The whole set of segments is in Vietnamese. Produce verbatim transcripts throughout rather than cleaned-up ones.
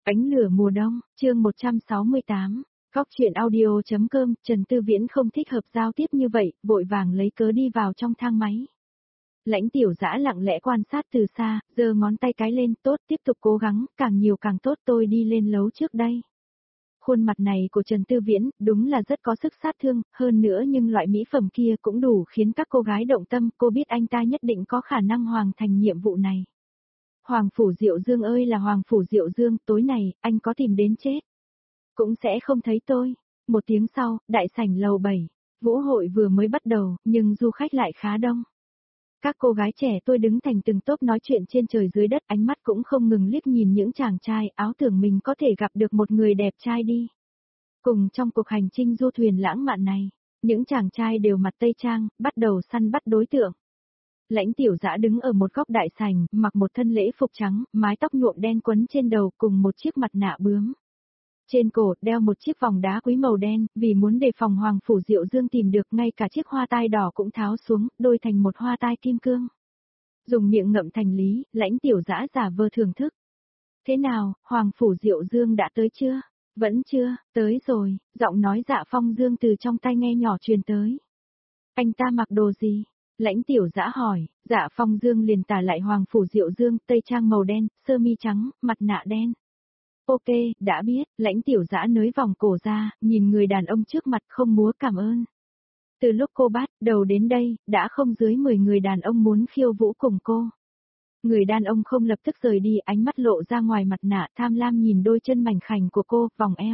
Ánh lửa mùa đông, chương một trăm sáu mươi tám. Góc chuyện audio.com, Trần Tư Viễn không thích hợp giao tiếp như vậy, vội vàng lấy cớ đi vào trong thang máy. Lãnh Tiểu Dã lặng lẽ quan sát từ xa, giơ ngón tay cái lên, tốt, tiếp tục cố gắng, càng nhiều càng tốt, tôi đi lên lầu trước đây. Khuôn mặt này của Trần Tư Viễn, đúng là rất có sức sát thương, hơn nữa nhưng loại mỹ phẩm kia cũng đủ khiến các cô gái động tâm, cô biết anh ta nhất định có khả năng hoàn thành nhiệm vụ này. Hoàng Phủ Diệu Dương ơi là Hoàng Phủ Diệu Dương, tối này, anh có tìm đến chết. Cũng sẽ không thấy tôi. Một tiếng sau, đại sảnh lầu bảy. Vũ hội vừa mới bắt đầu, nhưng du khách lại khá đông. Các cô gái trẻ tôi đứng thành từng tốp nói chuyện trên trời dưới đất, ánh mắt cũng không ngừng liếc nhìn những chàng trai, áo tưởng mình có thể gặp được một người đẹp trai đi. Cùng trong cuộc hành trình du thuyền lãng mạn này, những chàng trai đều mặt tây trang, bắt đầu săn bắt đối tượng. Lãnh Tiểu Dã đứng ở một góc đại sảnh, mặc một thân lễ phục trắng, mái tóc nhuộm đen quấn trên đầu cùng một chiếc mặt nạ bướm. Trên cổ đeo một chiếc vòng đá quý màu đen, vì muốn đề phòng Hoàng Phủ Diệu Dương tìm được, ngay cả chiếc hoa tai đỏ cũng tháo xuống, đôi thành một hoa tai kim cương. Dùng miệng ngậm thành lý, Lãnh Tiểu Dã giả vờ thưởng thức. Thế nào, Hoàng Phủ Diệu Dương đã tới chưa? Vẫn chưa, tới rồi, giọng nói Dạ Phong Dương từ trong tai nghe nhỏ truyền tới. Anh ta mặc đồ gì? Lãnh Tiểu Dã hỏi, Dạ Phong Dương liền tả lại Hoàng Phủ Diệu Dương, tây trang màu đen, sơ mi trắng, mặt nạ đen. Ok, đã biết, Lãnh Tiểu Dã nới vòng cổ ra, nhìn người đàn ông trước mặt không múa cảm ơn. Từ lúc cô bắt đầu đến đây, đã không dưới mười người đàn ông muốn khiêu vũ cùng cô. Người đàn ông không lập tức rời đi, ánh mắt lộ ra ngoài mặt nạ, tham lam nhìn đôi chân mảnh khảnh của cô, vòng eo.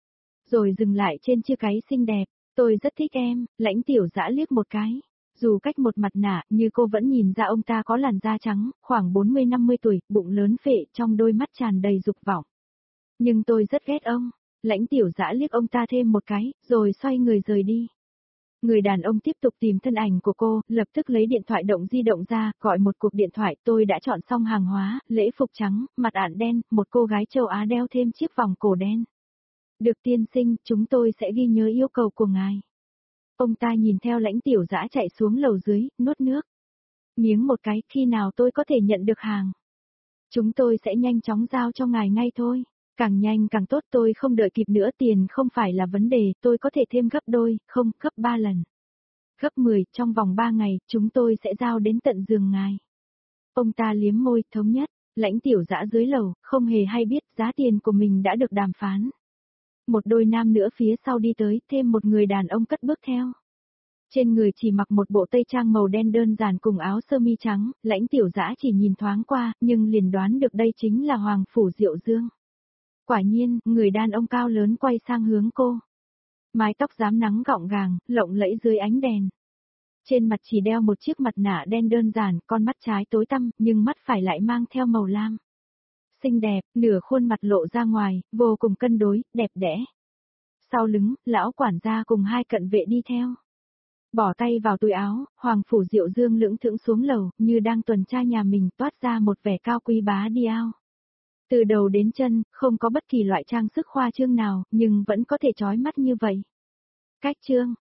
Rồi dừng lại trên chiếc váy xinh đẹp, tôi rất thích em, Lãnh Tiểu Dã liếc một cái. Dù cách một mặt nạ, như cô vẫn nhìn ra ông ta có làn da trắng, khoảng bốn mươi năm mươi tuổi, bụng lớn phệ, trong đôi mắt tràn đầy dục vọng. Nhưng tôi rất ghét ông. Lãnh Tiểu Dã liếc ông ta thêm một cái, rồi xoay người rời đi. Người đàn ông tiếp tục tìm thân ảnh của cô, lập tức lấy điện thoại động di động ra, gọi một cuộc điện thoại, tôi đã chọn xong hàng hóa, lễ phục trắng, mặt ạn đen, một cô gái châu Á đeo thêm chiếc vòng cổ đen. Được tiên sinh, chúng tôi sẽ ghi nhớ yêu cầu của ngài. Ông ta nhìn theo Lãnh Tiểu Dã chạy xuống lầu dưới, nuốt nước. Miếng một cái, khi nào tôi có thể nhận được hàng? Chúng tôi sẽ nhanh chóng giao cho ngài ngay thôi. Càng nhanh càng tốt, tôi không đợi kịp nữa, tiền không phải là vấn đề, tôi có thể thêm gấp đôi, không, gấp ba lần. Gấp mười, trong vòng ba ngày, chúng tôi sẽ giao đến tận giường ngài. Ông ta liếm môi, thống nhất, Lãnh Tiểu Dã dưới lầu, không hề hay biết giá tiền của mình đã được đàm phán. Một đôi nam nữa phía sau đi tới, thêm một người đàn ông cất bước theo. Trên người chỉ mặc một bộ tây trang màu đen đơn giản cùng áo sơ mi trắng, Lãnh Tiểu Dã chỉ nhìn thoáng qua, nhưng liền đoán được đây chính là Hoàng Phủ Diệu Dương. Quả nhiên, người đàn ông cao lớn quay sang hướng cô. Mái tóc rám nắng gọn gàng, lộng lẫy dưới ánh đèn. Trên mặt chỉ đeo một chiếc mặt nạ đen đơn giản, con mắt trái tối tăm, nhưng mắt phải lại mang theo màu lam. Xinh đẹp, nửa khuôn mặt lộ ra ngoài, vô cùng cân đối, đẹp đẽ. Sau lưng, lão quản gia cùng hai cận vệ đi theo. Bỏ tay vào túi áo, Hoàng Phủ Diệu Dương lững thững xuống lầu, như đang tuần tra nhà mình, toát ra một vẻ cao quý bá điao. Từ đầu đến chân, không có bất kỳ loại trang sức khoa trương nào, nhưng vẫn có thể chói mắt như vậy. Cách trương,